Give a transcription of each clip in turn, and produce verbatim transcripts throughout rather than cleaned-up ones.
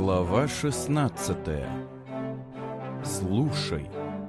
Глава шестнадцатая. Слушай.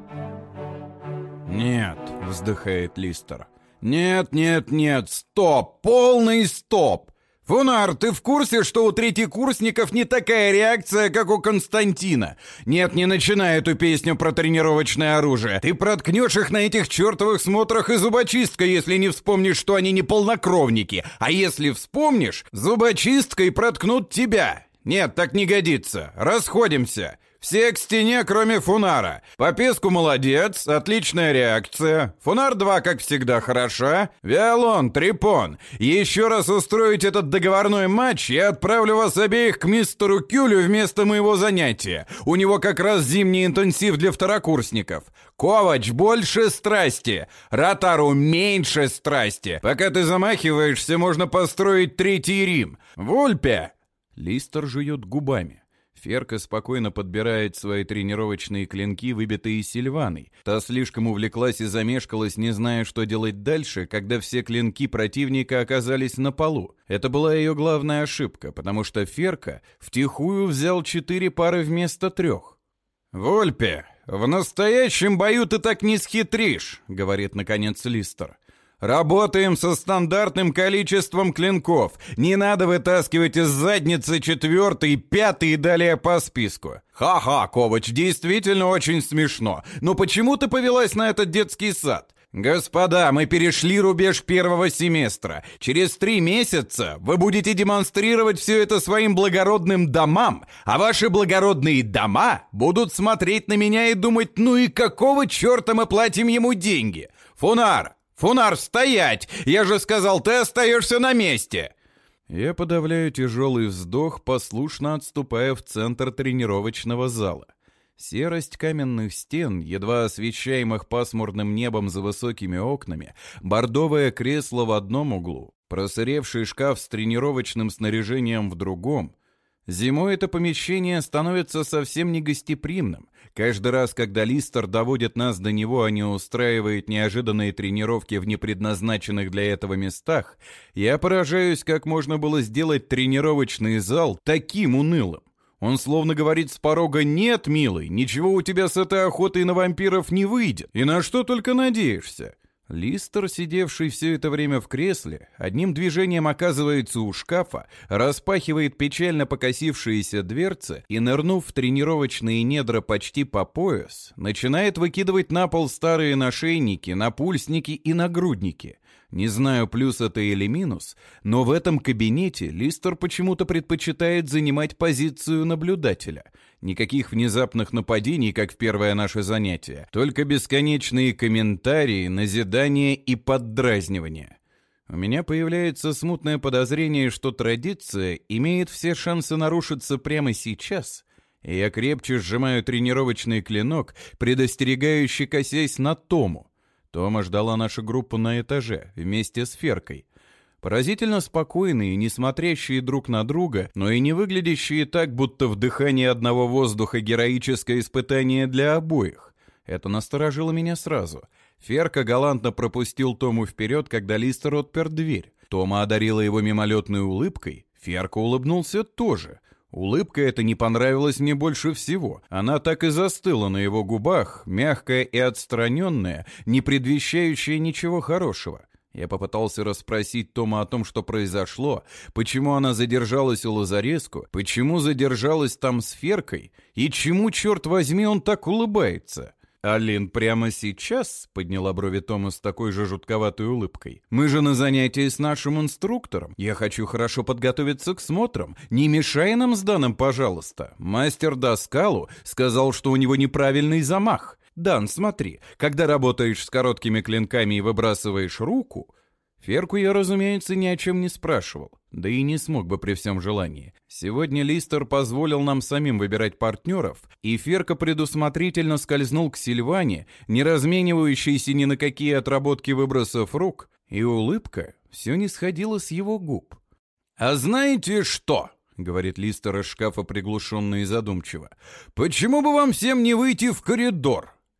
«Нет», — вздыхает Листер. «Нет, нет, нет, стоп, полный стоп! Фунар, ты в курсе, что у третьекурсников не такая реакция, как у Константина? Нет, не начинай эту песню про тренировочное оружие. Ты проткнешь их на этих чертовых смотрах и зубочисткой, если не вспомнишь, что они не полнокровники. А если вспомнишь, зубочисткой проткнут тебя. Нет, так не годится. Расходимся. Все к стене, кроме Фунара. По песку молодец, отличная реакция. Фунар два, как всегда, хороша. Виолон, Трипон. Еще раз устроить этот договорной матч, я отправлю вас обеих к мистеру Кюлю вместо моего занятия. У него как раз зимний интенсив для второкурсников. Ковач, больше страсти. Ротару, меньше страсти. Пока ты замахиваешься, можно построить Третий Рим. Вульпе. Листер жует губами. Ферка спокойно подбирает свои тренировочные клинки, выбитые Сильваной. Та слишком увлеклась и замешкалась, не зная, что делать дальше, когда все клинки противника оказались на полу. Это была ее главная ошибка, потому что Ферка втихую взял четыре пары вместо трех. «Вольпе, в настоящем бою ты так не схитришь», — говорит наконец Листер. «Работаем со стандартным количеством клинков. Не надо вытаскивать из задницы четвертый, пятый и далее по списку». «Ха-ха, Ковач, действительно очень смешно. Но почему ты повелась на этот детский сад?» «Господа, мы перешли рубеж первого семестра. Через три месяца вы будете демонстрировать все это своим благородным домам, а ваши благородные дома будут смотреть на меня и думать, ну и какого черта мы платим ему деньги? Фунар! Фунар, стоять! Я же сказал, ты остаешься на месте!» Я подавляю тяжелый вздох, послушно отступая в центр тренировочного зала. Серость каменных стен, едва освещаемых пасмурным небом за высокими окнами, бордовое кресло в одном углу, просыревший шкаф с тренировочным снаряжением в другом. Зимой это помещение становится совсем негостеприимным. Каждый раз, когда Листер доводит нас до него, а не устраивает неожиданные тренировки в непредназначенных для этого местах, я поражаюсь, как можно было сделать тренировочный зал таким унылым. Он словно говорит с порога: «Нет, милый, ничего у тебя с этой охотой на вампиров не выйдет. И на что только надеешься?» Листер, сидевший все это время в кресле, одним движением оказывается у шкафа, распахивает печально покосившиеся дверцы и, нырнув в тренировочные недра почти по пояс, начинает выкидывать на пол старые нашейники, напульсники и нагрудники. Не знаю, плюс это или минус, но в этом кабинете Листер почему-то предпочитает занимать позицию наблюдателя. Никаких внезапных нападений, как в первое наше занятие, только бесконечные комментарии, назидания и поддразнивания. У меня появляется смутное подозрение, что традиция имеет все шансы нарушиться прямо сейчас, и я крепче сжимаю тренировочный клинок, предостерегающе косясь на Тому. Тома ждала нашу группу на этаже, вместе с Феркой. Поразительно спокойные, не смотрящие друг на друга, но и не выглядящие так, будто вдыхание одного воздуха — героическое испытание для обоих. Это насторожило меня сразу. Ферка галантно пропустил Тому вперед, когда Листер отпер дверь. Тома одарила его мимолетной улыбкой. Ферка улыбнулся тоже. Улыбка эта не понравилась мне больше всего. Она так и застыла на его губах, мягкая и отстраненная, не предвещающая ничего хорошего. Я попытался расспросить Тома о том, что произошло, почему она задержалась у Лазареску, почему задержалась там с Феркой, и чему, черт возьми, он так улыбается. «Алин, прямо сейчас?» — подняла брови Тома с такой же жутковатой улыбкой. «Мы же на занятии с нашим инструктором. Я хочу хорошо подготовиться к смотрам. Не мешай нам с Даном, пожалуйста. Мастер Даскалу сказал, что у него неправильный замах. Дан, смотри, когда работаешь с короткими клинками и выбрасываешь руку...» Ферку я, разумеется, ни о чем не спрашивал, да и не смог бы при всем желании. Сегодня Листер позволил нам самим выбирать партнеров, и Ферка предусмотрительно скользнул к Сильване, не разменивающейся ни на какие отработки выбросов рук, и улыбка все не сходила с его губ. «А знаете что?» — говорит Листер из шкафа приглушенно и задумчиво. «Почему бы вам всем не выйти в коридор?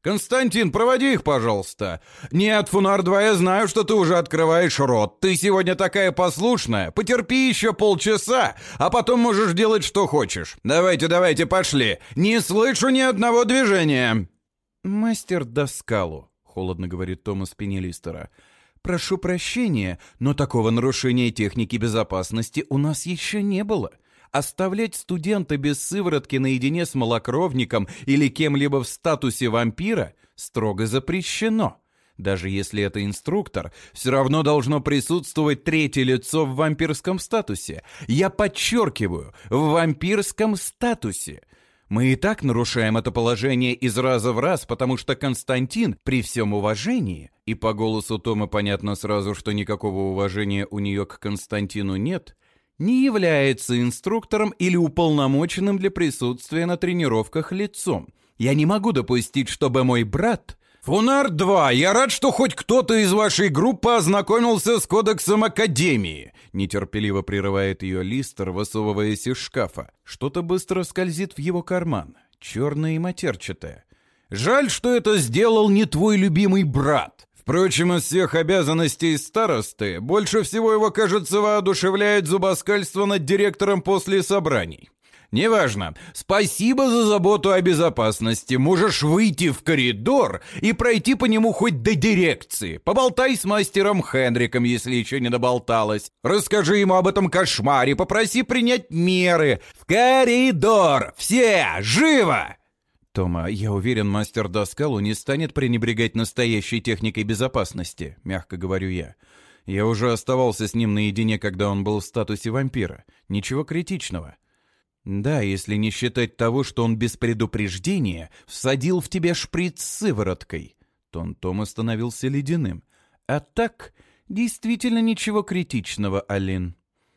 «Константин, проводи их, пожалуйста!» «Нет, Фунар-два, я знаю, что ты уже открываешь рот. Ты сегодня такая послушная. Потерпи еще полчаса, а потом можешь делать, что хочешь. Давайте, давайте, пошли. Не слышу ни одного движения!» «Мастер Даскалу», — холодно говорит Томас Пенелистера, — «прошу прощения, но такого нарушения техники безопасности у нас еще не было. Оставлять студента без сыворотки наедине с малокровником или кем-либо в статусе вампира строго запрещено. Даже если это инструктор, все равно должно присутствовать третье лицо в вампирском статусе. Я подчеркиваю, в вампирском статусе. Мы и так нарушаем это положение из раза в раз, потому что Константин, при всем уважении, и по голосу Тома понятно сразу, что никакого уважения у нее к Константину нет, не является инструктором или уполномоченным для присутствия на тренировках лицом. Я не могу допустить, чтобы мой брат... «Фунар-два, я рад, что хоть кто-то из вашей группы ознакомился с кодексом Академии», нетерпеливо прерывает ее Листер, высовываясь из шкафа. Что-то быстро скользит в его карман, черное и матерчатое. «Жаль, что это сделал не твой любимый брат. Впрочем, из всех обязанностей старосты больше всего его, кажется, воодушевляет зубоскальство над директором после собраний. Неважно. Спасибо за заботу о безопасности. Можешь выйти в коридор и пройти по нему хоть до дирекции. Поболтай с мастером Хенриком, если еще не доболталась. Расскажи ему об этом кошмаре, попроси принять меры. В коридор! Все! Живо!» «Тома, я уверен, мастер Даскалу не станет пренебрегать настоящей техникой безопасности», — мягко говорю я. «Я уже оставался с ним наедине, когда он был в статусе вампира. Ничего критичного». «Да, если не считать того, что он без предупреждения всадил в тебя шприц с сывороткой». Тон Тома становился ледяным. «А так, действительно ничего критичного, Алин».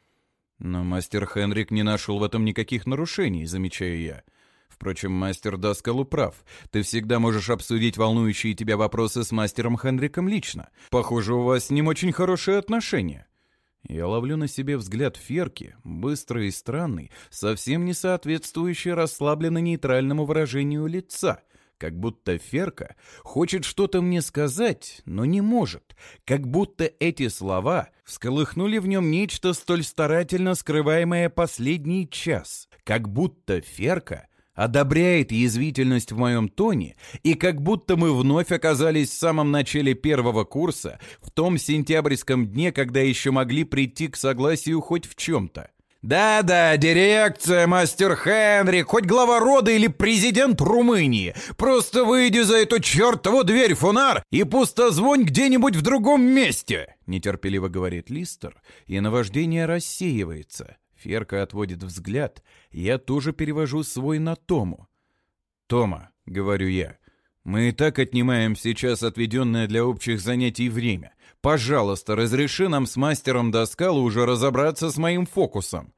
«Но мастер Хенрик не нашел в этом никаких нарушений», — замечаю я. «Впрочем, мастер Даскалу прав. Ты всегда можешь обсудить волнующие тебя вопросы с мастером Хенриком лично. Похоже, у вас с ним очень хорошие отношения». Я ловлю на себе взгляд Ферки, быстрый и странный, совсем не соответствующий расслабленно-нейтральному выражению лица, как будто Ферка хочет что-то мне сказать, но не может, как будто эти слова всколыхнули в нем нечто столь старательно скрываемое последний час, как будто Ферка одобряет язвительность в моем тоне, и как будто мы вновь оказались в самом начале первого курса, в том сентябрьском дне, когда еще могли прийти к согласию хоть в чем-то. «Да-да, дирекция, мастер Хенрик, хоть глава рода или президент Румынии, просто выйди за эту чертову дверь, Фунар, и пустозвонь где-нибудь в другом месте!» нетерпеливо говорит Листер, и наваждение рассеивается. Ферка отводит взгляд, я тоже перевожу свой на Тому. «Тома», — говорю я, — «мы и так отнимаем сейчас отведенное для общих занятий время. Пожалуйста, разреши нам с мастером Даскалу уже разобраться с моим фокусом».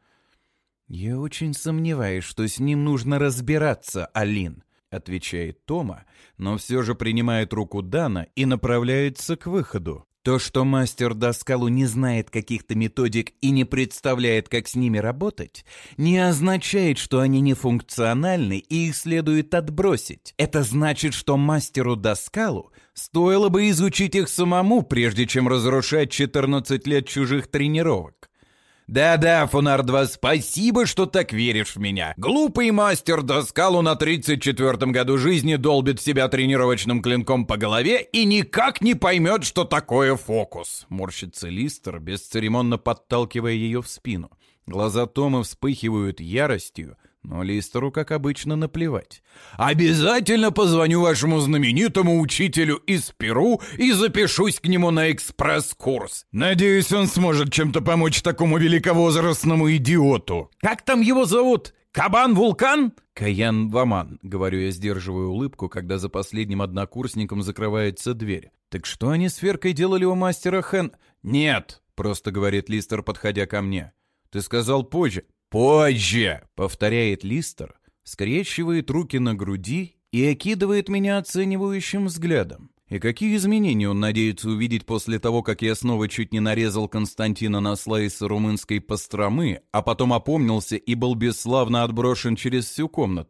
«Я очень сомневаюсь, что с ним нужно разбираться, Алин», — отвечает Тома, но все же принимает руку Дана и направляется к выходу. То, что мастер Даскалу не знает каких-то методик и не представляет, как с ними работать, не означает, что они нефункциональны и их следует отбросить. Это значит, что мастеру Даскалу стоило бы изучить их самому, прежде чем разрушать четырнадцать лет чужих тренировок. «Да-да, Фунар-два, спасибо, что так веришь в меня. Глупый мастер Даскалу на тридцать четвёртом году жизни долбит себя тренировочным клинком по голове и никак не поймет, что такое фокус», — морщится Листер, бесцеремонно подталкивая ее в спину. Глаза Тома вспыхивают яростью, но Листеру, как обычно, наплевать. «Обязательно позвоню вашему знаменитому учителю из Перу и запишусь к нему на экспресс-курс. Надеюсь, он сможет чем-то помочь такому великовозрастному идиоту. Как там его зовут? Кабан-вулкан?» «Каян Ваман», — говорю я, сдерживая улыбку, когда за последним однокурсником закрывается дверь. «Так что они с Феркой делали у мастера Хэн...» «Нет», — просто говорит Листер, подходя ко мне. «Ты сказал позже». «Позже!» — повторяет Листер, скрещивает руки на груди и окидывает меня оценивающим взглядом. И какие изменения он надеется увидеть после того, как я снова чуть не нарезал Константина на слайсы румынской пастромы, а потом опомнился и был бесславно отброшен через всю комнату?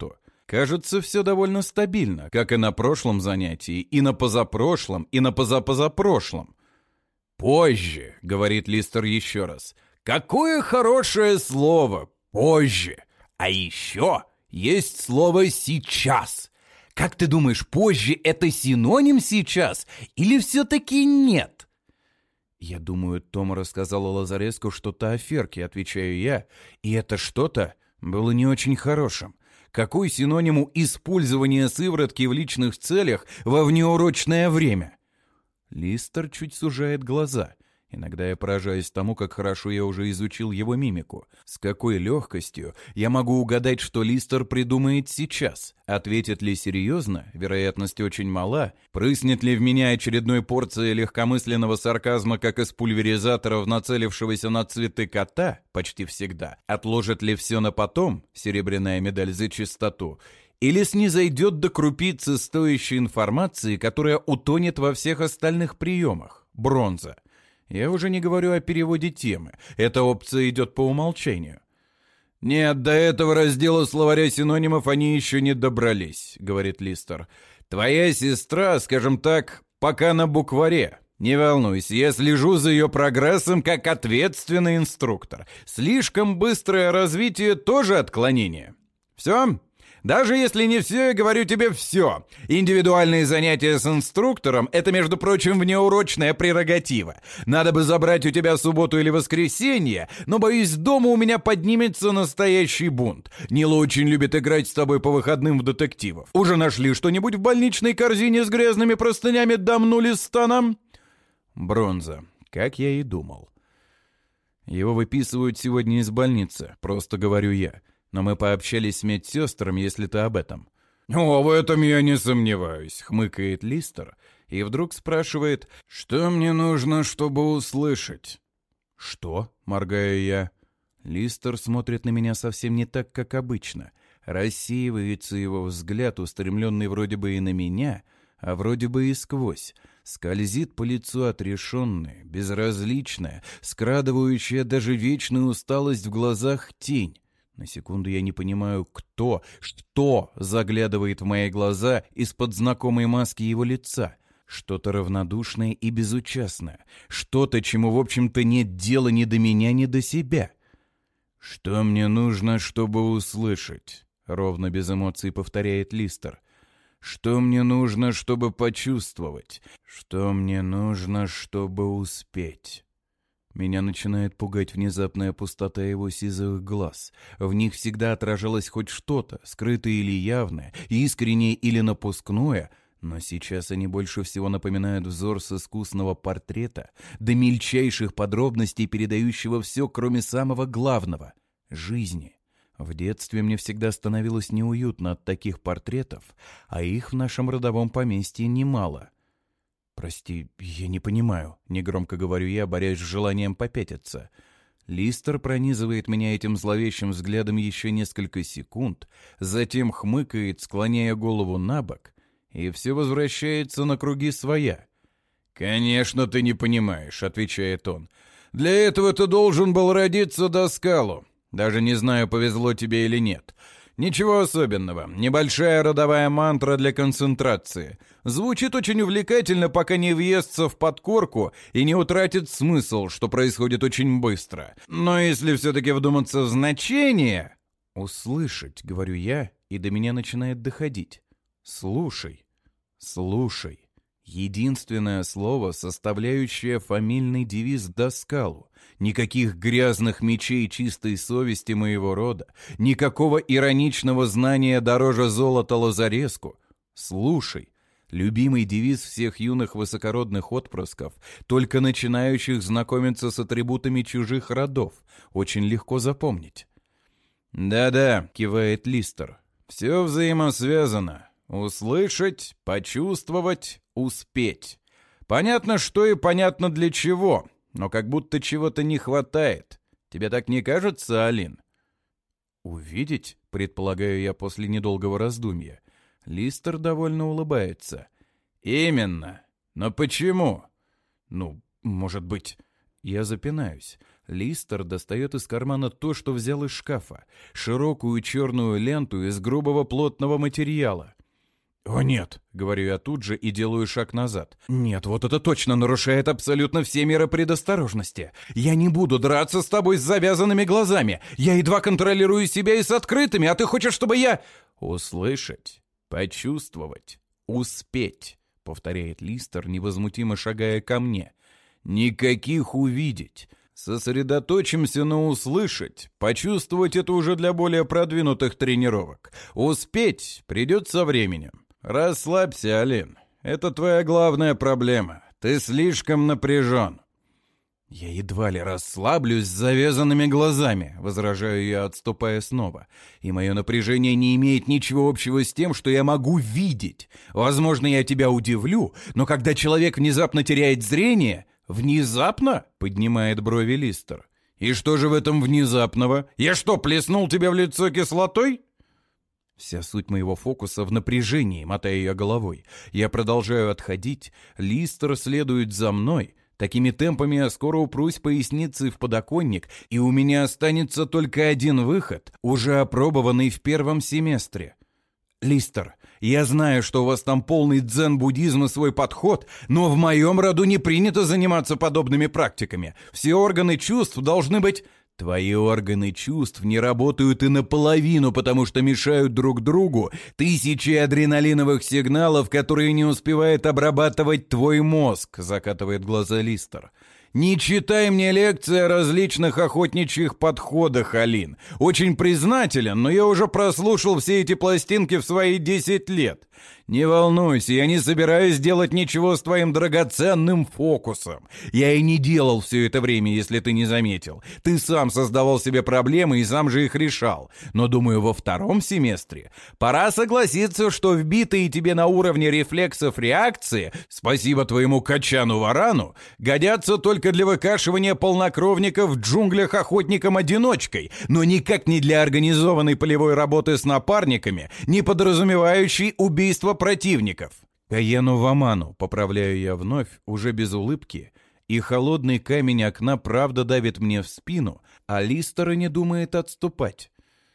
Кажется, все довольно стабильно, как и на прошлом занятии, и на позапрошлом, и на позапозапрошлом. «Позже», — говорит Листер еще раз. «Какое хорошее слово! Позже! А еще есть слово «сейчас». Как ты думаешь, позже — это синоним «сейчас» или все-таки нет?» «Я думаю, Тома рассказала Лазареску что-то о Ферке», — отвечаю я, и это что-то было не очень хорошим. Какой синоним у использования сыворотки в личных целях во внеурочное время? Листер чуть сужает глаза. Иногда я поражаюсь тому, как хорошо я уже изучил его мимику. С какой легкостью я могу угадать, что Листер придумает сейчас? Ответит ли серьезно? Вероятность очень мала. Прыснет ли в меня очередной порцией легкомысленного сарказма, как из пульверизатора, нацелившегося на цветы кота? Почти всегда. Отложит ли все на потом? Серебряная медаль за чистоту. Или снизойдет до крупицы стоящей информации, которая утонет во всех остальных приемах? Бронза. Я уже не говорю о переводе темы. Эта опция идет по умолчанию. «Нет, до этого раздела словаря синонимов они еще не добрались», — говорит Листер. «Твоя сестра, скажем так, пока на букваре. Не волнуйся, я слежу за ее прогрессом как ответственный инструктор. Слишком быстрое развитие тоже отклонение. Все? Даже если не все, я говорю тебе все. Индивидуальные занятия с инструктором — это, между прочим, внеурочная прерогатива. Надо бы забрать у тебя субботу или воскресенье, но, боюсь, дома у меня поднимется настоящий бунт. Нила очень любит играть с тобой по выходным в детективов. Уже нашли что-нибудь в больничной корзине с грязными простынями дамнули станом?» Бронза, как я и думал. «Его выписывают сегодня из больницы, просто говорю я. Но мы пообщались с медсестрами, если ты об этом». «О, в этом я не сомневаюсь», — хмыкает Листер и вдруг спрашивает, «что мне нужно, чтобы услышать?» «Что?» — моргаю я. Листер смотрит на меня совсем не так, как обычно. Рассеивается его взгляд, устремленный вроде бы и на меня, а вроде бы и сквозь. Скользит по лицу отрешенная, безразличная, скрадывающая даже вечную усталость в глазах тень. На секунду я не понимаю, кто, что заглядывает в мои глаза из-под знакомой маски его лица. Что-то равнодушное и безучастное. Что-то, чему, в общем-то, нет дела ни до меня, ни до себя. «Что мне нужно, чтобы услышать?» — ровно без эмоций повторяет Листер. «Что мне нужно, чтобы почувствовать? Что мне нужно, чтобы успеть?» Меня начинает пугать внезапная пустота его сизых глаз. В них всегда отражалось хоть что-то, скрытое или явное, искреннее или напускное, но сейчас они больше всего напоминают взор с искусного портрета, до мельчайших подробностей передающего все, кроме самого главного — жизни. В детстве мне всегда становилось неуютно от таких портретов, а их в нашем родовом поместье немало. «Прости, я не понимаю», — негромко говорю я, борясь с желанием попятиться. Листер пронизывает меня этим зловещим взглядом еще несколько секунд, затем хмыкает, склоняя голову на бок, и все возвращается на круги своя. «Конечно, ты не понимаешь», — отвечает он. «Для этого ты должен был родиться доскалу. Даже не знаю, повезло тебе или нет. Ничего особенного. Небольшая родовая мантра для концентрации. Звучит очень увлекательно, пока не въестся в подкорку и не утратит смысл, что происходит очень быстро. Но если все-таки вдуматься в значение...» «Услышать», — говорю я, и до меня начинает доходить. «Слушай, слушай». Единственное слово, составляющее фамильный девиз Доскалу. Никаких грязных мечей чистой совести моего рода, никакого ироничного знания дороже золота Лазареску. Слушай, любимый девиз всех юных высокородных отпрысков, только начинающих знакомиться с атрибутами чужих родов. Очень легко запомнить. «Да-да», — кивает Листер, — «все взаимосвязано. Услышать, почувствовать, успеть. Понятно, что и понятно для чего, но как будто чего-то не хватает. Тебе так не кажется, Алин?» «Увидеть?» — предполагаю я после недолгого раздумья. Листер довольно улыбается. «Именно. Но почему?» «Ну, может быть...» Я запинаюсь. Листер достает из кармана то, что взял из шкафа. Широкую черную ленту из грубого плотного материала. «О нет», — говорю я тут же и делаю шаг назад. «Нет, вот это точно нарушает абсолютно все меры предосторожности. Я не буду драться с тобой с завязанными глазами. Я едва контролирую себя и с открытыми, а ты хочешь, чтобы я...» «Услышать, почувствовать, успеть», — повторяет Листер, невозмутимо шагая ко мне. «Никаких увидеть. Сосредоточимся на услышать. Почувствовать это уже для более продвинутых тренировок. Успеть придет со временем. Расслабься, Алин. Это твоя главная проблема. Ты слишком напряжен». «Я едва ли расслаблюсь с завязанными глазами», — возражаю я, отступая снова. «И мое напряжение не имеет ничего общего с тем, что я могу видеть. Возможно, я тебя удивлю, но когда человек внезапно теряет зрение...» «Внезапно?» — поднимает брови Листер. «И что же в этом внезапного? Я что, плеснул тебе в лицо кислотой?» Вся суть моего фокуса в напряжении, мотая я головой. Я продолжаю отходить, Листер следует за мной. Такими темпами я скоро упрусь поясницей в подоконник, и у меня останется только один выход, уже опробованный в первом семестре. «Листер, я знаю, что у вас там полный дзен-буддизм и свой подход, но в моем роду не принято заниматься подобными практиками. Все органы чувств должны быть...» «Твои органы чувств не работают и наполовину, потому что мешают друг другу тысячи адреналиновых сигналов, которые не успевает обрабатывать твой мозг», — закатывает глаза Листер. «Не читай мне лекции о различных охотничьих подходах, Алин. Очень признателен, но я уже прослушал все эти пластинки в свои десять лет. Не волнуйся, я не собираюсь делать ничего с твоим драгоценным фокусом. Я и не делал все это время, если ты не заметил. Ты сам создавал себе проблемы и сам же их решал. Но, думаю, во втором семестре пора согласиться, что вбитые тебе на уровне рефлексов реакции, спасибо твоему качану-варану, годятся только для выкашивания полнокровников в джунглях охотником-одиночкой, но никак не для организованной полевой работы с напарниками, не подразумевающей убийство противников. «Каену-ваману», поправляю я вновь, уже без улыбки, и холодный камень окна правда давит мне в спину, а Листер не думает отступать.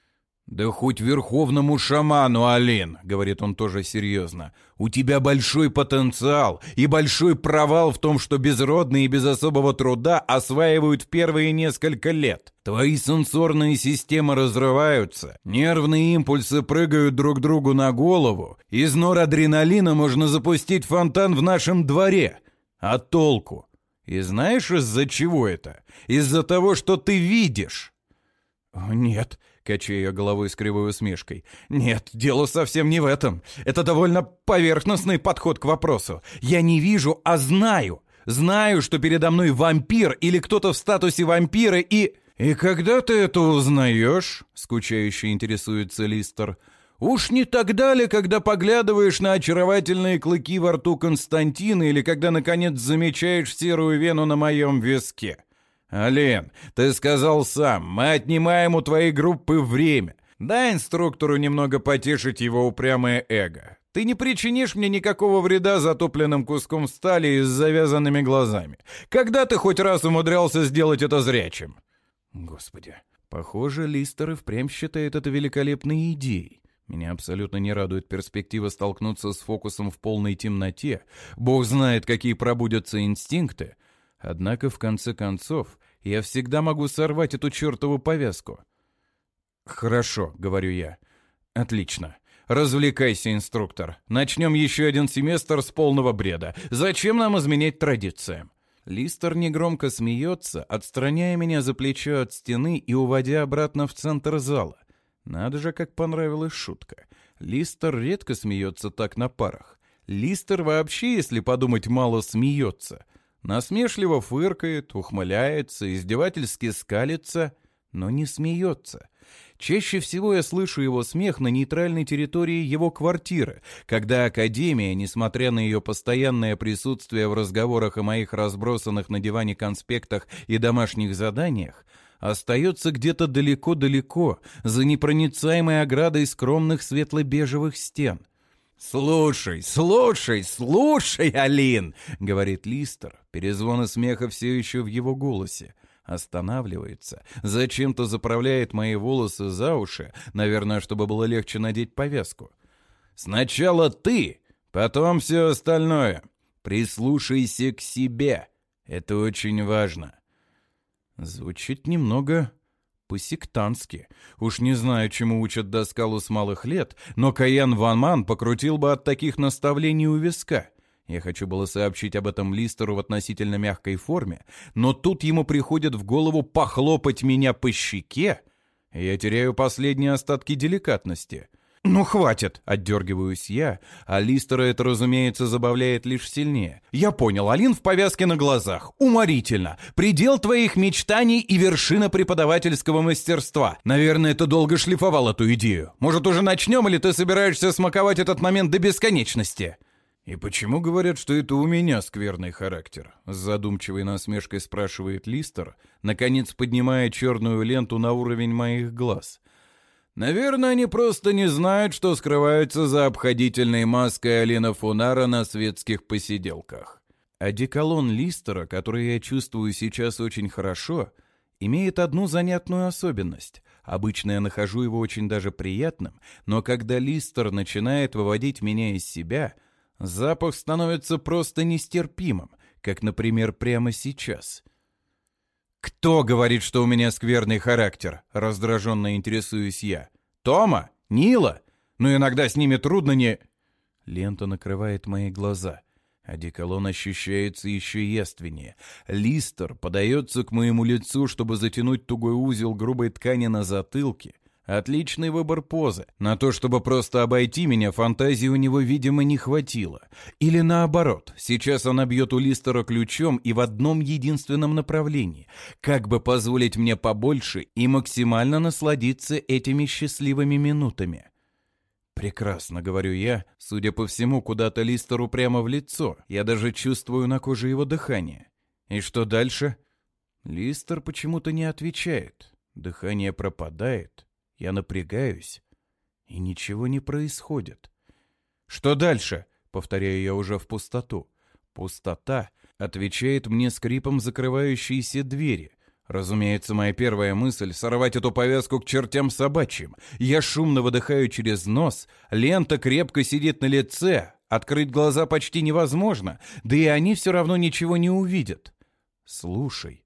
«Да хоть верховному шаману, Алин», — говорит он тоже серьезно, — «у тебя большой потенциал и большой провал в том, что безродные и без особого труда осваивают в первые несколько лет. Твои сенсорные системы разрываются, нервные импульсы прыгают друг другу на голову, из норадреналина можно запустить фонтан в нашем дворе. А толку? И знаешь, из-за чего это? Из-за того, что ты видишь». «О, нет», — качаю я головой с кривой усмешкой. «Нет, дело совсем не в этом. Это довольно поверхностный подход к вопросу. Я не вижу, а знаю. Знаю, что передо мной вампир или кто-то в статусе вампира и...» «И когда ты это узнаешь?» — скучающе интересуется Листер. «Уж не тогда ли, когда поглядываешь на очаровательные клыки во рту Константина или когда, наконец, замечаешь серую вену на моем виске? Алин, ты сказал сам, мы отнимаем у твоей группы время. Дай инструктору немного потешить его упрямое эго. Ты не причинишь мне никакого вреда затопленным куском стали и с завязанными глазами. Когда ты хоть раз умудрялся сделать это зрячим?» Господи, похоже, Листер и впрямь считает это великолепной идеей. Меня абсолютно не радует перспектива столкнуться с фокусом в полной темноте. Бог знает, какие пробудятся инстинкты. Однако, в конце концов, я всегда могу сорвать эту чертову повязку. «Хорошо», — говорю я. «Отлично. Развлекайся, инструктор. Начнем еще один семестр с полного бреда. Зачем нам изменять традициям?» Листер негромко смеется, отстраняя меня за плечо от стены и уводя обратно в центр зала. Надо же, как понравилась шутка. Листер редко смеется так на парах. Листер вообще, если подумать, мало смеется. Насмешливо фыркает, ухмыляется, издевательски скалится, но не смеется. Чаще всего я слышу его смех на нейтральной территории его квартиры, когда Академия, несмотря на ее постоянное присутствие в разговорах о моих разбросанных на диване конспектах и домашних заданиях, остается где-то далеко-далеко, за непроницаемой оградой скромных светло-бежевых стен. «Слушай, слушай, слушай, Алин!» — говорит Листер. Перезвоны смеха все еще в его голосе. Останавливается, зачем-то заправляет мои волосы за уши, наверное, чтобы было легче надеть повязку. «Сначала ты, потом все остальное. Прислушайся к себе. Это очень важно». Звучит немного по-сектантски. Уж не знаю, чему учат Даскалу с малых лет, но Каян Ван Ман покрутил бы от таких наставлений у виска. Я хочу было сообщить об этом Листеру в относительно мягкой форме, но тут ему приходит в голову похлопать меня по щеке, и я теряю последние остатки деликатности. «Ну, хватит!» — отдергиваюсь я, а Листера это, разумеется, забавляет лишь сильнее. «Я понял, Алин в повязке на глазах. Уморительно! Предел твоих мечтаний и вершина преподавательского мастерства. Наверное, ты долго шлифовал эту идею. Может, уже начнем, или ты собираешься смаковать этот момент до бесконечности?» «И почему говорят, что это у меня скверный характер?» С задумчивой насмешкой спрашивает Листер, наконец поднимая черную ленту на уровень моих глаз. «Наверное, они просто не знают, что скрываются за обходительной маской Алина Фунара на светских посиделках». Одеколон Листера, который я чувствую сейчас очень хорошо, имеет одну занятную особенность. Обычно я нахожу его очень даже приятным, но когда Листер начинает выводить меня из себя, запах становится просто нестерпимым, как, например, прямо сейчас. «Кто говорит, что у меня скверный характер?» — раздраженно интересуюсь я. «Тома? Нила? Но иногда с ними трудно не...» Лента накрывает мои глаза. Одеколон ощущается еще яственнее. Листер подается к моему лицу, чтобы затянуть тугой узел грубой ткани на затылке. Отличный выбор позы. На то, чтобы просто обойти меня, фантазии у него, видимо, не хватило. Или наоборот, сейчас она бьет у Листера ключом и в одном единственном направлении. Как бы позволить мне побольше и максимально насладиться этими счастливыми минутами. «Прекрасно», — говорю я, судя по всему, куда-то Листеру прямо в лицо. Я даже чувствую на коже его дыхание. «И что дальше?» Листер почему-то не отвечает. Дыхание пропадает. Я напрягаюсь, и ничего не происходит. «Что дальше?» — повторяю я уже в пустоту. Пустота отвечает мне скрипом закрывающейся двери. Разумеется, моя первая мысль — сорвать эту повязку к чертям собачьим. Я шумно выдыхаю через нос, лента крепко сидит на лице, открыть глаза почти невозможно, да и они все равно ничего не увидят. Слушай.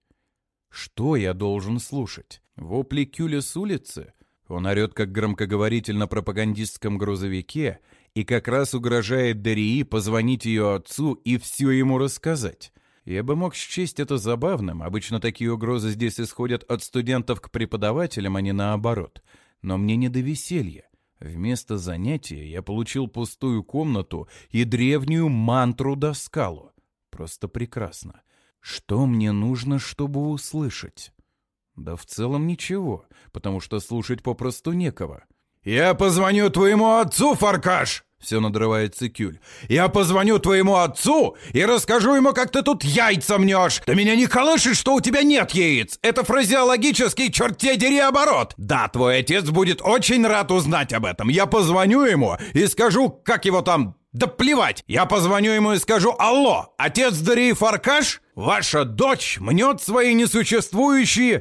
Что я должен слушать? Вопли Кюля с улицы? Он орет, как громкоговоритель на пропагандистском грузовике, и как раз угрожает Дарии позвонить ее отцу и все ему рассказать. Я бы мог счесть это забавным, обычно такие угрозы здесь исходят от студентов к преподавателям, а не наоборот. Но мне не до веселья. Вместо занятия я получил пустую комнату и древнюю мантру Даскалу. Просто прекрасно. Что мне нужно, чтобы услышать? Да в целом ничего, потому что слушать попросту некого. «Я позвоню твоему отцу, Фаркаш!» — все надрывается Кюль. «Я позвоню твоему отцу и расскажу ему, как ты тут яйца мнешь! Да меня не колышет, что у тебя нет яиц! Это фразеологический, черт те дери, оборот! Да, твой отец будет очень рад узнать об этом! Я позвоню ему и скажу, как его там... Да плевать! Я позвоню ему и скажу: алло, отец Дарии Фаркаш, ваша дочь мнет свои несуществующие...»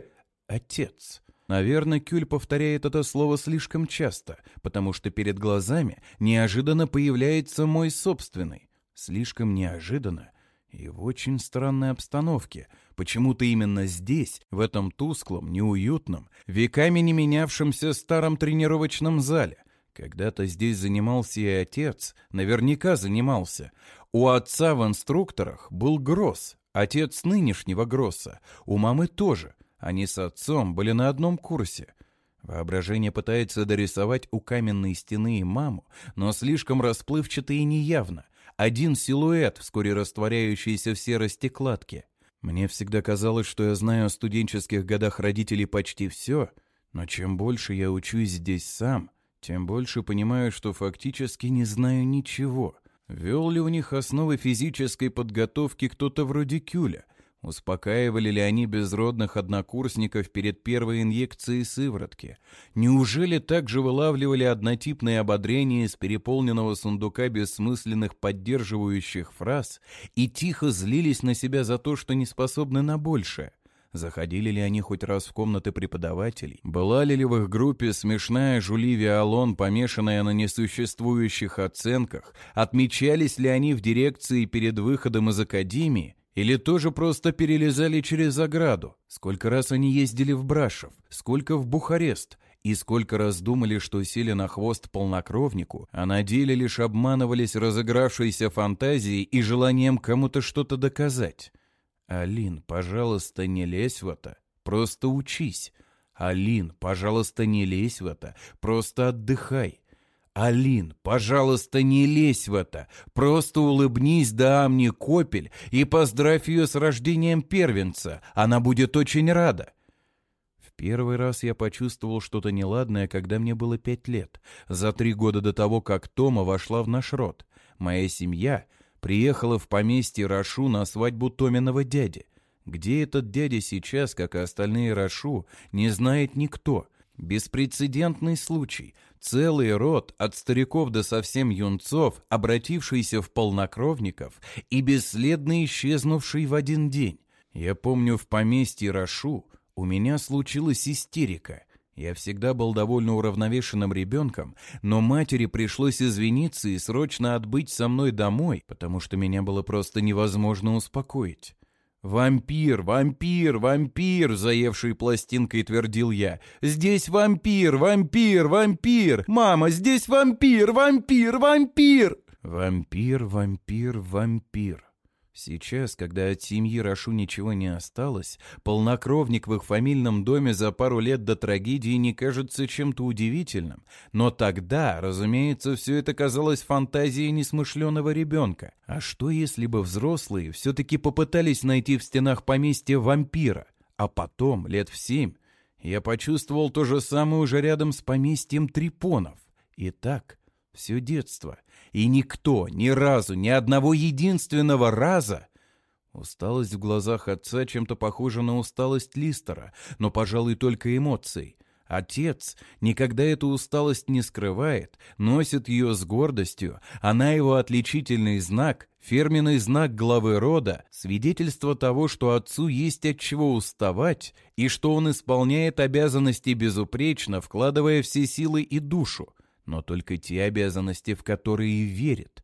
Отец. Наверное, Кюль повторяет это слово слишком часто, потому что перед глазами неожиданно появляется мой собственный. Слишком неожиданно и в очень странной обстановке. Почему-то именно здесь, в этом тусклом, неуютном, веками не менявшемся старом тренировочном зале. Когда-то здесь занимался и отец, наверняка занимался. У отца в инструкторах был Гросс, отец нынешнего Гросса, у мамы тоже. Они с отцом были на одном курсе. Воображение пытается дорисовать у каменной стены и маму, но слишком расплывчато и неявно. Один силуэт, вскоре растворяющийся в серости кладки. Мне всегда казалось, что я знаю о студенческих годах родителей почти все, но чем больше я учусь здесь сам, тем больше понимаю, что фактически не знаю ничего. Вел ли у них основы физической подготовки кто-то вроде Кюля? Успокаивали ли они безродных однокурсников перед первой инъекцией сыворотки? Неужели также вылавливали однотипные ободрения из переполненного сундука бессмысленных поддерживающих фраз и тихо злились на себя за то, что не способны на большее? Заходили ли они хоть раз в комнаты преподавателей? Была ли в их группе смешная Жуливия Алон, помешанная на несуществующих оценках? Отмечались ли они в дирекции перед выходом из академии? Или тоже просто перелезали через ограду? Сколько раз они ездили в Брашов? Сколько в Бухарест? И сколько раз думали, что сели на хвост полнокровнику, а на деле лишь обманывались разыгравшейся фантазией и желанием кому-то что-то доказать? «Алин, пожалуйста, не лезь в это, просто учись. Алин, пожалуйста, не лезь в это, просто отдыхай. Алин, пожалуйста, не лезь в это, просто улыбнись да Амне Копель и поздравь ее с рождением первенца, она будет очень рада». В первый раз я почувствовал что-то неладное, когда мне было пять лет, за три года до того, как Тома вошла в наш род. Моя семья приехала в поместье Рашу на свадьбу Томиного дяди. Где этот дядя сейчас, как и остальные Рашу, не знает никто. Беспрецедентный случай. Целый род, от стариков до совсем юнцов, обратившийся в полнокровников и бесследно исчезнувший в один день. Я помню, в поместье Рашу у меня случилась истерика. Я всегда был довольно уравновешенным ребенком, но матери пришлось извиниться и срочно отбыть со мной домой, потому что меня было просто невозможно успокоить. «Вампир, вампир, вампир!» — заевшей пластинкой твердил я. «Здесь вампир, вампир, вампир! Мама, здесь вампир, вампир, вампир!» Вампир, вампир, вампир. Сейчас, когда от семьи Рашу ничего не осталось, полнокровник в их фамильном доме за пару лет до трагедии не кажется чем-то удивительным. Но тогда, разумеется, все это казалось фантазией несмышленого ребенка. А что, если бы взрослые все-таки попытались найти в стенах поместья вампира? А потом, лет в семь, я почувствовал то же самое уже рядом с поместьем Трипонов. И так все детство. И никто, ни разу, ни одного единственного раза... Усталость в глазах отца чем-то похожа на усталость Листера, но, пожалуй, только эмоцией. Отец никогда эту усталость не скрывает, носит ее с гордостью. Она его отличительный знак, фирменный знак главы рода, свидетельство того, что отцу есть от чего уставать, и что он исполняет обязанности безупречно, вкладывая все силы и душу. Но только те обязанности, в которые верит.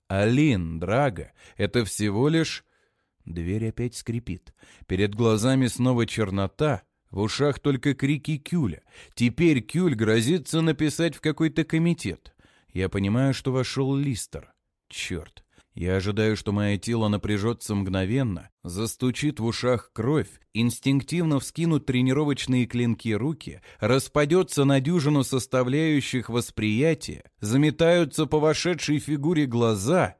Алин, Драга, это всего лишь... Дверь опять скрипит. Перед глазами снова чернота, в ушах только крики Кюля. Теперь Кюль грозится написать в какой-то комитет. Я понимаю, что вошел Листер. Черт. Я ожидаю, что мое тело напряжется мгновенно, застучит в ушах кровь, инстинктивно вскинут тренировочные клинки руки, распадется на дюжину составляющих восприятия, заметаются по вошедшей фигуре глаза.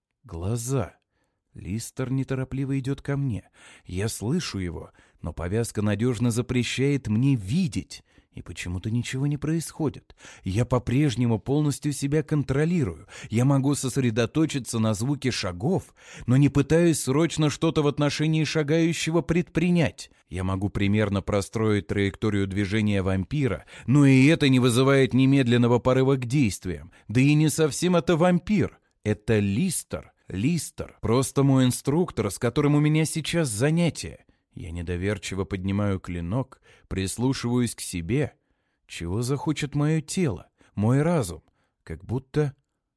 Глаза. Листер неторопливо идет ко мне. Я слышу его, но повязка надежно запрещает мне видеть. И почему-то ничего не происходит. Я по-прежнему полностью себя контролирую. Я могу сосредоточиться на звуке шагов, но не пытаюсь срочно что-то в отношении шагающего предпринять. Я могу примерно простроить траекторию движения вампира, но и это не вызывает немедленного порыва к действиям. Да и не совсем это вампир. Это Листер. Листер. Просто мой инструктор, с которым у меня сейчас занятие. Я недоверчиво поднимаю клинок, прислушиваюсь к себе. Чего захочет мое тело, мой разум? Как будто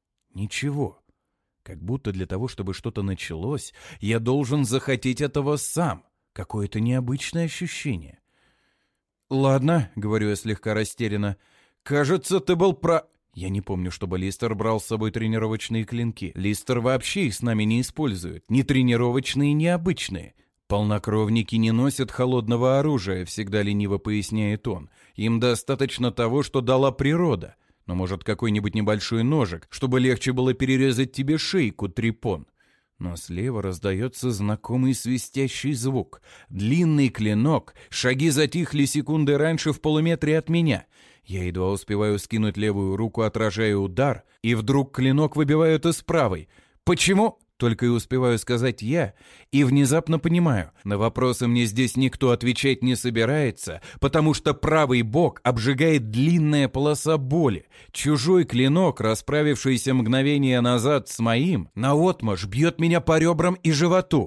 ничего. Как будто для того, чтобы что-то началось, я должен захотеть этого сам. Какое-то необычное ощущение. «Ладно», — говорю я слегка растерянно, — «кажется, ты был про...» Я не помню, чтобы Листер брал с собой тренировочные клинки. Листер вообще их с нами не использует. Ни тренировочные, ни обычные. «Полнокровники не носят холодного оружия», — всегда лениво поясняет он. «Им достаточно того, что дала природа. Но, может, какой-нибудь небольшой ножик, чтобы легче было перерезать тебе шейку, Трипон». Но слева раздается знакомый свистящий звук. Длинный клинок, шаги затихли секунды раньше в полуметре от меня. Я едва успеваю скинуть левую руку, отражая удар, и вдруг клинок выбивают из правой. «Почему?» Только и успеваю сказать я, и внезапно понимаю, на вопросы мне здесь никто отвечать не собирается, потому что правый бок обжигает длинная полоса боли. Чужой клинок, расправившийся мгновение назад с моим, наотмашь бьет меня по ребрам и животу.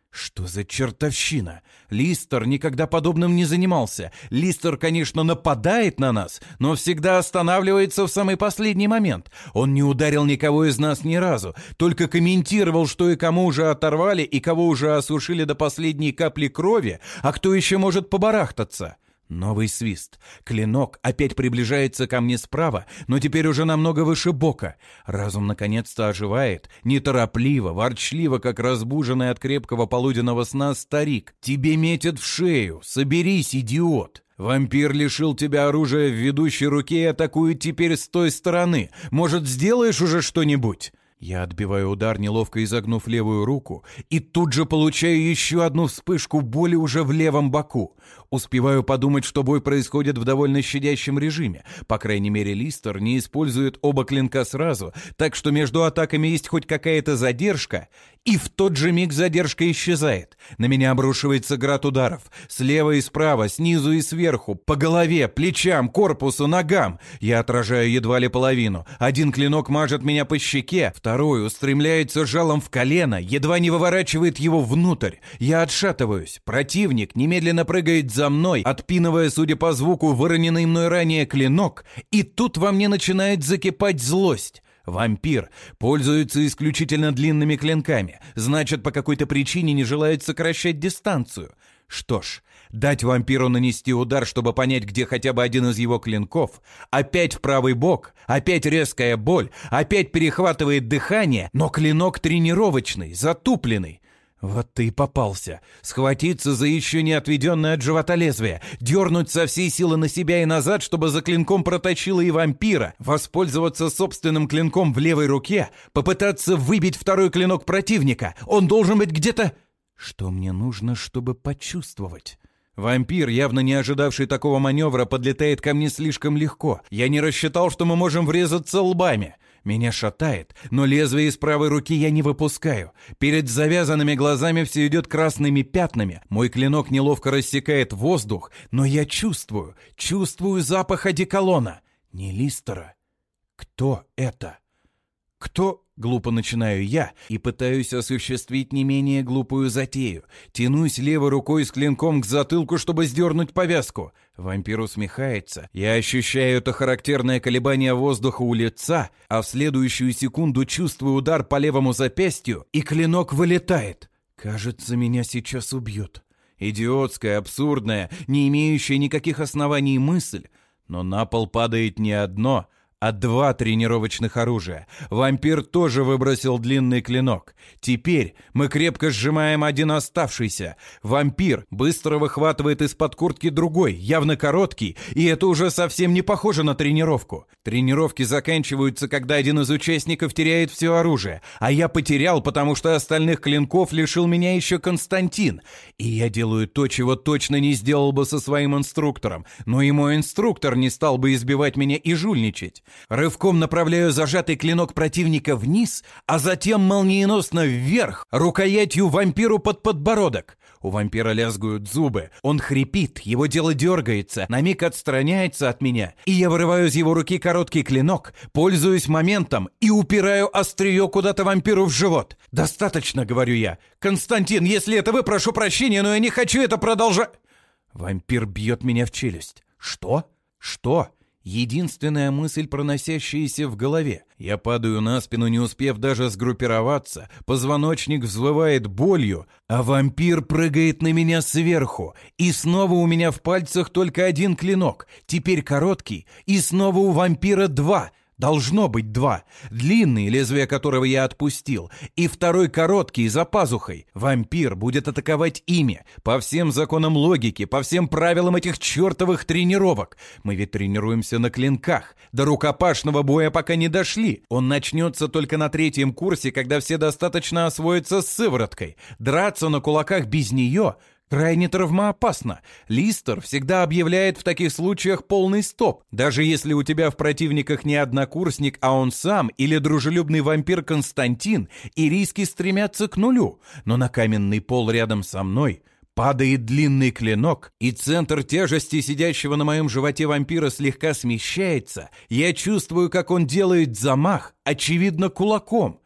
Что за чертовщина? Листер никогда подобным не занимался. Листер, конечно, нападает на нас, но всегда останавливается в самый последний момент. Он не ударил никого из нас ни разу, только комментировал, что и кому уже оторвали, и кого уже осушили до последней капли крови, а кто еще может побарахтаться. Новый свист. Клинок опять приближается ко мне справа, но теперь уже намного выше бока. Разум наконец-то оживает, неторопливо, ворчливо, как разбуженный от крепкого полуденного сна старик. Тебе метят в шею. Соберись, идиот. Вампир лишил тебя оружия в ведущей руке и атакует теперь с той стороны. Может, сделаешь уже что-нибудь? Я отбиваю удар, неловко изогнув левую руку, и тут же получаю еще одну вспышку боли уже в левом боку. Успеваю подумать, что бой происходит в довольно щадящем режиме. По крайней мере, Листер не использует оба клинка сразу, так что между атаками есть хоть какая-то задержка, и в тот же миг задержка исчезает. На меня обрушивается град ударов. Слева и справа, снизу и сверху, по голове, плечам, корпусу, ногам. Я отражаю едва ли половину. Один клинок мажет меня по щеке, второй устремляется жалом в колено, едва не выворачивает его внутрь. Я отшатываюсь. Противник немедленно прыгает за мной, отпинывая, судя по звуку, выроненный мной ранее клинок, и тут во мне начинает закипать злость. Вампир пользуется исключительно длинными клинками, значит, по какой-то причине не желает сокращать дистанцию. Что ж, дать вампиру нанести удар, чтобы понять, где хотя бы один из его клинков, опять в правый бок, опять резкая боль, опять перехватывает дыхание, но клинок тренировочный, затупленный. Вот ты и попался. Схватиться за еще не отведенное от живота лезвие, дернуть со всей силы на себя и назад, чтобы за клинком протащило и вампира, воспользоваться собственным клинком в левой руке, попытаться выбить второй клинок противника. Он должен быть где-то... Что мне нужно, чтобы почувствовать? Вампир, явно не ожидавший такого маневра, подлетает ко мне слишком легко. Я не рассчитал, что мы можем врезаться лбами. Меня шатает, но лезвие из правой руки я не выпускаю. Перед завязанными глазами все идет красными пятнами. Мой клинок неловко рассекает воздух, но я чувствую, чувствую запах одеколона. Не Листера. Кто это? Кто... Глупо начинаю я и пытаюсь осуществить не менее глупую затею. Тянусь левой рукой с клинком к затылку, чтобы сдернуть повязку. Вампир усмехается. Я ощущаю это характерное колебание воздуха у лица, а в следующую секунду чувствую удар по левому запястью, и клинок вылетает. Кажется, меня сейчас убьют. Идиотская, абсурдная, не имеющая никаких оснований мысль. Но на пол падает не одно, а два тренировочных оружия. Вампир тоже выбросил длинный клинок. Теперь мы крепко сжимаем один оставшийся. Вампир быстро выхватывает из-под куртки другой, явно короткий, и это уже совсем не похоже на тренировку. Тренировки заканчиваются, когда один из участников теряет все оружие, а я потерял, потому что остальных клинков лишил меня еще Константин. И я делаю то, чего точно не сделал бы со своим инструктором, но и мой инструктор не стал бы избивать меня и жульничать. Рывком направляю зажатый клинок противника вниз, а затем молниеносно вверх, рукоятью вампиру под подбородок. У вампира лязгают зубы, он хрипит, его тело дергается, на миг отстраняется от меня, и я вырываю из его руки короткий клинок, пользуюсь моментом и упираю острие куда-то вампиру в живот. «Достаточно», — говорю я. «Константин, если это вы, прошу прощения, но я не хочу это продолжать». Вампир бьет меня в челюсть. «Что? Что?» Единственная мысль, проносящаяся в голове. Я падаю на спину, не успев даже сгруппироваться. Позвоночник взвывает болью, а вампир прыгает на меня сверху. И снова у меня в пальцах только один клинок. Теперь короткий. И снова у вампира два. Должно быть два. Длинный, лезвие которого я отпустил, и второй короткий, за пазухой. Вампир будет атаковать ими. По всем законам логики, по всем правилам этих чертовых тренировок. Мы ведь тренируемся на клинках. До рукопашного боя пока не дошли. Он начнется только на третьем курсе, когда все достаточно освоятся с сывороткой. Драться на кулаках без нее крайне травмоопасно. Листер всегда объявляет в таких случаях полный стоп. Даже если у тебя в противниках не однокурсник, а он сам, или дружелюбный вампир Константин, и риски стремятся к нулю. Но на каменный пол рядом со мной падает длинный клинок, и центр тяжести сидящего на моем животе вампира слегка смещается. Я чувствую, как он делает замах, очевидно, кулаком.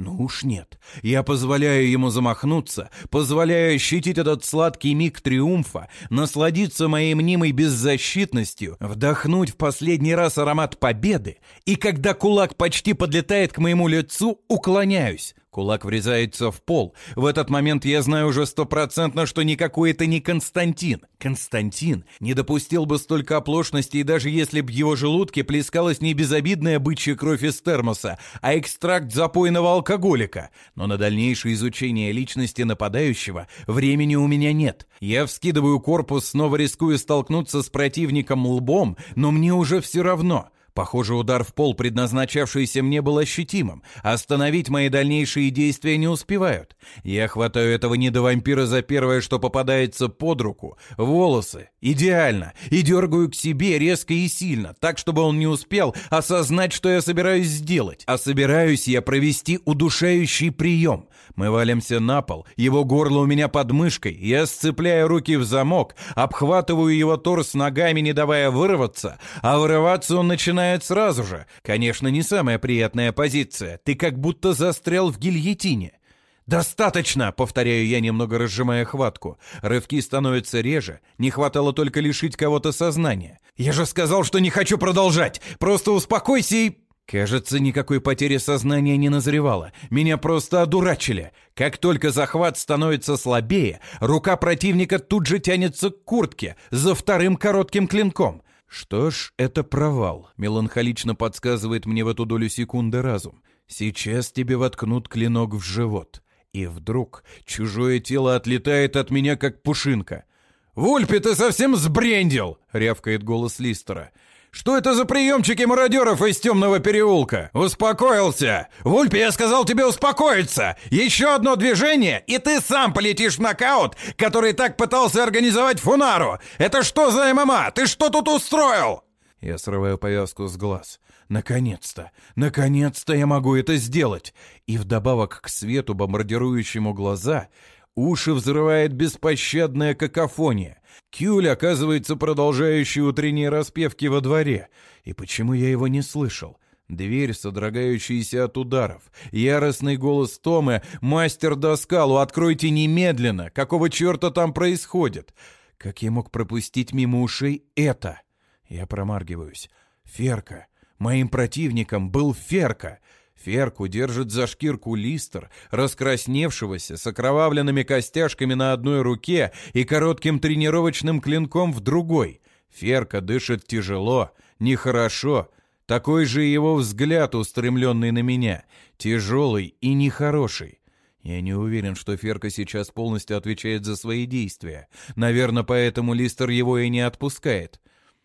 Ну уж нет. Я позволяю ему замахнуться, позволяю ощутить этот сладкий миг триумфа, насладиться моей мнимой беззащитностью, вдохнуть в последний раз аромат победы, и когда кулак почти подлетает к моему лицу, уклоняюсь. Кулак врезается в пол. В этот момент я знаю уже стопроцентно, что никакой это не Константин. Константин не допустил бы столько оплошностей, даже если б в его желудке плескалась не безобидная бычья кровь из термоса, а экстракт запойного алкоголика. Но на дальнейшее изучение личности нападающего времени у меня нет. Я вскидываю корпус, снова рискую столкнуться с противником лбом, но мне уже все равно. Похоже, удар в пол, предназначавшийся мне, был ощутимым. Остановить мои дальнейшие действия не успевают. Я хватаю этого недовампира за первое, что попадается под руку. Волосы. Идеально. И дергаю к себе резко и сильно, так, чтобы он не успел осознать, что я собираюсь сделать. А собираюсь я провести удушающий прием. Мы валимся на пол, его горло у меня под мышкой, я сцепляю руки в замок, обхватываю его торс ногами, не давая вырваться, а вырываться он начинает сразу же. Конечно, не самая приятная позиция, ты как будто застрял в гильотине. «Достаточно!» — повторяю я, немного разжимая хватку. Рывки становятся реже, не хватало только лишить кого-то сознания. «Я же сказал, что не хочу продолжать! Просто успокойся и...» Кажется, никакой потери сознания не назревало. Меня просто одурачили. Как только захват становится слабее, рука противника тут же тянется к куртке за вторым коротким клинком. Что ж, это провал, меланхолично подсказывает мне в эту долю секунды разум. Сейчас тебе воткнут клинок в живот. И вдруг чужое тело отлетает от меня, как пушинка. «Вульпи, ты совсем сбрендил!» — рявкает голос Листера. «Что это за приемчики мародеров из темного переулка? Успокоился! Вульпи, я сказал тебе успокоиться! Еще одно движение, и ты сам полетишь в нокаут, который так пытался организовать Фунару! Это что за ММА? Ты что тут устроил?» Я срываю повязку с глаз. Наконец-то! Наконец-то я могу это сделать! И вдобавок к свету, бомбардирующему глаза, уши взрывает беспощадная какофония. Кюль, оказывается, продолжающий утренние распевки во дворе. И почему я его не слышал? Дверь, содрогающаяся от ударов. Яростный голос Томы: «Мастер Доскалу, откройте немедленно! Какого черта там происходит?» Как я мог пропустить мимо ушей это? Я промаргиваюсь. Ферка. Моим противником был Ферка. Ферку держит за шкирку Листер, раскрасневшегося, с окровавленными костяшками на одной руке и коротким тренировочным клинком в другой. Ферка дышит тяжело, нехорошо. Такой же его взгляд, устремленный на меня, тяжелый и нехороший. Я не уверен, что Ферка сейчас полностью отвечает за свои действия. Наверное, поэтому Листер его и не отпускает.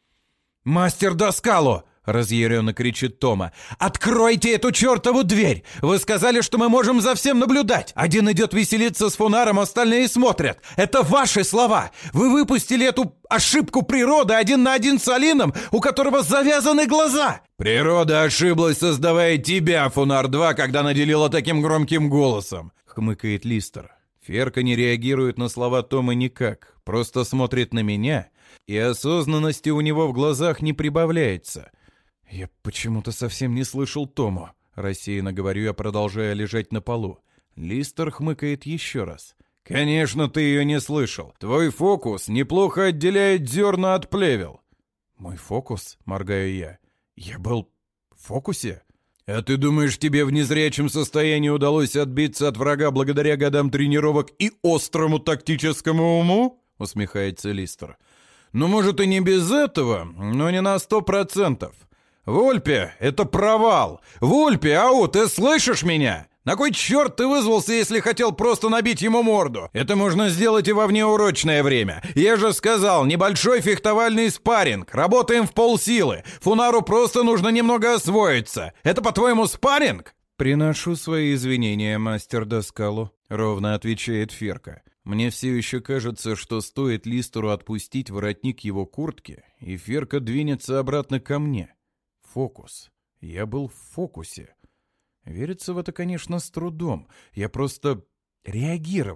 «Мастер Доскалу!» — разъяренно кричит Тома. «Откройте эту чертову дверь! Вы сказали, что мы можем за всем наблюдать! Один идет веселиться с Фунаром, остальные смотрят! Это ваши слова! Вы выпустили эту ошибку природы один на один с Алином, у которого завязаны глаза!» «Природа ошиблась, создавая тебя, Фунар-два, когда наделила таким громким голосом!» — хмыкает Листер. Ферка не реагирует на слова Тома никак, просто смотрит на меня, и осознанности у него в глазах не прибавляется. «Я почему-то совсем не слышал Тому», — рассеянно говорю я, продолжая лежать на полу. Листер хмыкает еще раз. «Конечно, ты ее не слышал. Твой фокус неплохо отделяет зерна от плевел». «Мой фокус?» — моргаю я. «Я был в фокусе?» «А ты думаешь, тебе в незрячем состоянии удалось отбиться от врага благодаря годам тренировок и острому тактическому уму?» — усмехается Листер. «Ну, может, и не без этого, но не на сто процентов. Вульпи, это провал! Вульпи, ау, ты слышишь меня? На кой черт ты вызвался, если хотел просто набить ему морду? Это можно сделать и во внеурочное время. Я же сказал, небольшой фехтовальный спарринг. Работаем в полсилы. Фунару просто нужно немного освоиться. Это, по-твоему, спарринг?» «Приношу свои извинения, мастер Доскалу», — ровно отвечает Ферка. Мне все еще кажется, что стоит Листеру отпустить воротник его куртки, и Ферка двинется обратно ко мне. Фокус. Я был в фокусе. Верится в это, конечно, с трудом. Я просто реагировал.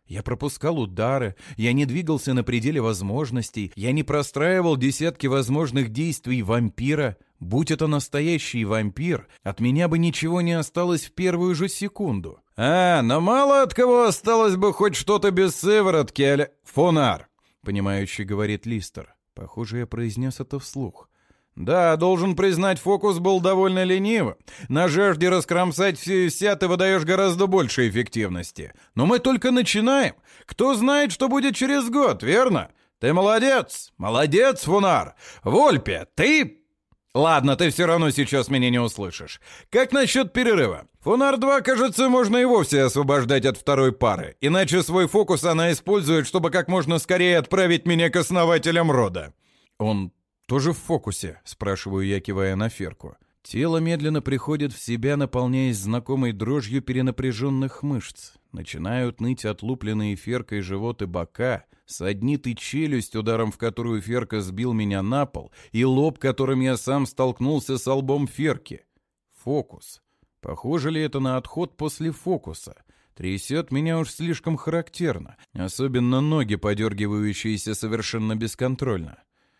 Я пропускал удары, я не двигался на пределе возможностей, я не простраивал десятки возможных действий вампира. Будь это настоящий вампир, от меня бы ничего не осталось в первую же секунду. А, но мало от кого осталось бы хоть что-то без сыворотки, аля... Фонар, понимающе говорит Листер. Похоже, я произнес это вслух. Да, должен признать, фокус был довольно ленивым. На жажде раскромсать все и вся ты выдаешь гораздо больше эффективности. Но мы только начинаем. Кто знает, что будет через год, верно? Ты молодец, молодец, Фонар. Вольпе, ты... Ладно, ты все равно сейчас меня не услышишь. Как насчет перерыва? Фонар два, кажется, можно и вовсе освобождать от второй пары. Иначе свой фокус она использует, чтобы как можно скорее отправить меня к основателям рода. Он... «Тоже в фокусе?» — спрашиваю я, кивая на Ферку. Тело медленно приходит в себя, наполняясь знакомой дрожью перенапряженных мышц. Начинают ныть отлупленные Феркой живот и бока, саднит и челюсть, ударом в которую Ферка сбил меня на пол, и лоб, которым я сам столкнулся с лбом Ферки. Фокус. Похоже ли это на отход после фокуса? Трясет меня уж слишком характерно, особенно ноги, подергивающиеся совершенно бесконтрольно.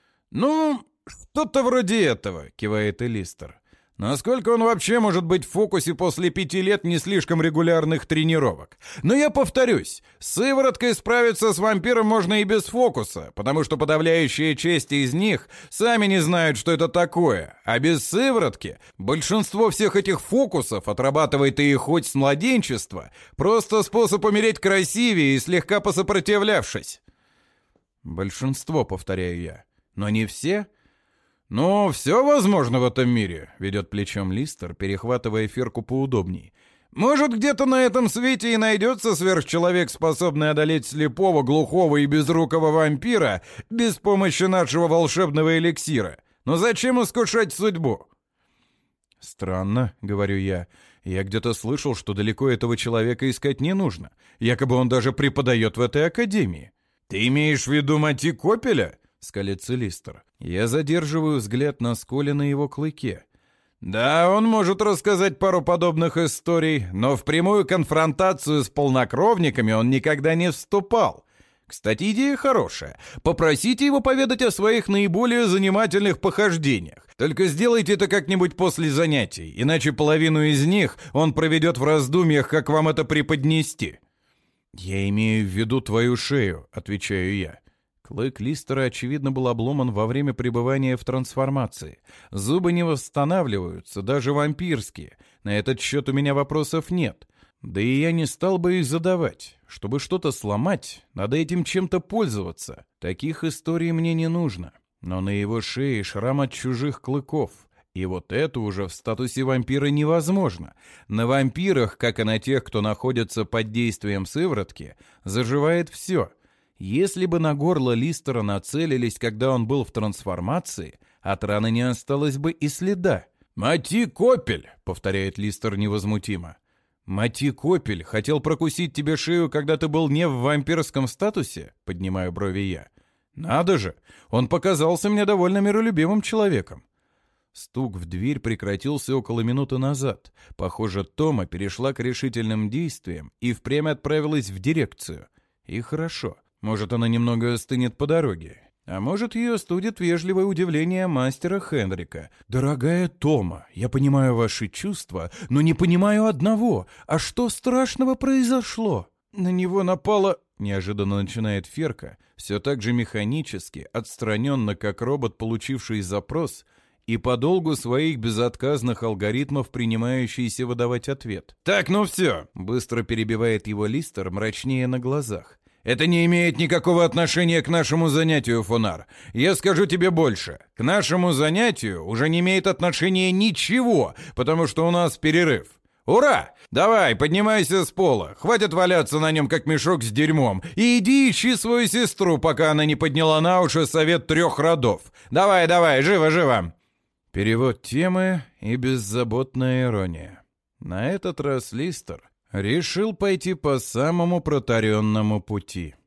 «Ну, что-то вроде этого», — кивает Элистер. «Насколько он вообще может быть в фокусе после пяти лет не слишком регулярных тренировок? Но я повторюсь, с сывороткой справиться с вампиром можно и без фокуса, потому что подавляющая часть из них сами не знают, что это такое. А без сыворотки большинство всех этих фокусов, отрабатывает и хоть с младенчества, просто способ умереть красивее и слегка посопротивлявшись». «Большинство», — повторяю я. «Но не все?» «Ну, все возможно в этом мире», — ведет плечом Листер, перехватывая Ферку поудобней. «Может, где-то на этом свете и найдется сверхчеловек, способный одолеть слепого, глухого и безрукого вампира без помощи нашего волшебного эликсира. Но зачем искушать судьбу?» «Странно», — говорю я. «Я где-то слышал, что далеко этого человека искать не нужно. Якобы он даже преподает в этой академии». «Ты имеешь в виду Мати Копеля?» — скалится Листер. Я задерживаю взгляд на сколе на его клыке. «Да, он может рассказать пару подобных историй, но в прямую конфронтацию с полнокровниками он никогда не вступал. Кстати, идея хорошая. Попросите его поведать о своих наиболее занимательных похождениях. Только сделайте это как-нибудь после занятий, иначе половину из них он проведет в раздумьях, как вам это преподнести». «Я имею в виду твою шею», — отвечаю я. Клык Листера, очевидно, был обломан во время пребывания в трансформации. Зубы не восстанавливаются, даже вампирские. На этот счет у меня вопросов нет. Да и я не стал бы их задавать. Чтобы что-то сломать, надо этим чем-то пользоваться. Таких историй мне не нужно. Но на его шее шрам от чужих клыков. И вот это уже в статусе вампира невозможно. На вампирах, как и на тех, кто находится под действием сыворотки, заживает все. Если бы на горло Листера нацелились, когда он был в трансформации, от раны не осталось бы и следа. «Мати Копель», — повторяет Листер невозмутимо. «Мати Копель хотел прокусить тебе шею, когда ты был не в вампирском статусе?» — поднимаю брови я. «Надо же, он показался мне довольно миролюбивым человеком». Стук в дверь прекратился около минуты назад. Похоже, Тома перешла к решительным действиям и впрямь отправилась в дирекцию. И хорошо. Может, она немного остынет по дороге. А может, ее остудит вежливое удивление мастера Хенрика. «Дорогая Тома, я понимаю ваши чувства, но не понимаю одного. А что страшного произошло?» «На него напала...» — неожиданно начинает Ферка, все так же механически, отстраненно, как робот, получивший запрос, и по долгу своих безотказных алгоритмов принимающийся выдавать ответ. «Так, ну все!» — быстро перебивает его Листер, мрачнее на глазах. «Это не имеет никакого отношения к нашему занятию, Фонар. Я скажу тебе больше. К нашему занятию уже не имеет отношения ничего, потому что у нас перерыв. Ура! Давай, поднимайся с пола. Хватит валяться на нем, как мешок с дерьмом. И иди ищи свою сестру, пока она не подняла на уши совет трех родов. Давай, давай, живо-живо!» Перевод темы и беззаботная ирония. На этот раз Листер решил пойти по самому протаренному пути.